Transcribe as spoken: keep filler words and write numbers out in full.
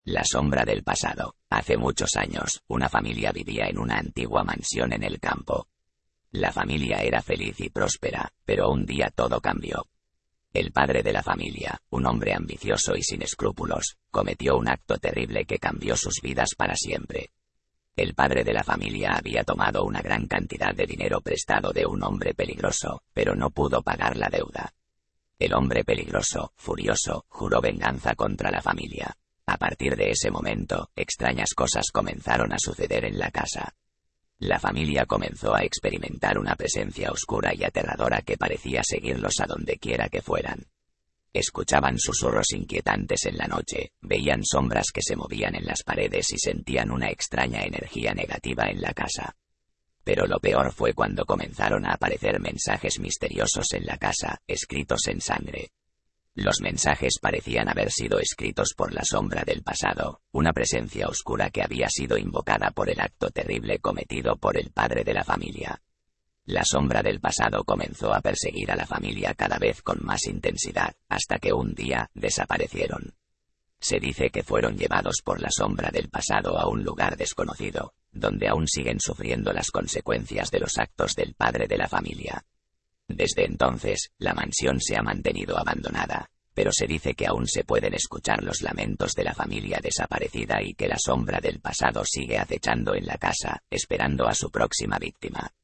La sombra del pasado. Hace muchos años, una familia vivía en una antigua mansión en el campo. La familia era feliz y próspera, pero un día todo cambió. El padre de la familia, un hombre ambicioso y sin escrúpulos, cometió un acto terrible que cambió sus vidas para siempre. El padre de la familia había tomado una gran cantidad de dinero prestado de un hombre peligroso, pero no pudo pagar la deuda. El hombre peligroso, furioso, juró venganza contra la familia. A partir de ese momento, extrañas cosas comenzaron a suceder en la casa. La familia comenzó a experimentar una presencia oscura y aterradora que parecía seguirlos a donde quiera que fueran. Escuchaban susurros inquietantes en la noche, veían sombras que se movían en las paredes y sentían una extraña energía negativa en la casa. Pero lo peor fue cuando comenzaron a aparecer mensajes misteriosos en la casa, escritos en sangre. Los mensajes parecían haber sido escritos por la sombra del pasado, una presencia oscura que había sido invocada por el acto terrible cometido por el padre de la familia. La sombra del pasado comenzó a perseguir a la familia cada vez con más intensidad, hasta que un día desaparecieron. Se dice que fueron llevados por la sombra del pasado a un lugar desconocido, donde aún siguen sufriendo las consecuencias de los actos del padre de la familia. Desde entonces, la mansión se ha mantenido abandonada, pero se dice que aún se pueden escuchar los lamentos de la familia desaparecida y que la sombra del pasado sigue acechando en la casa, esperando a su próxima víctima.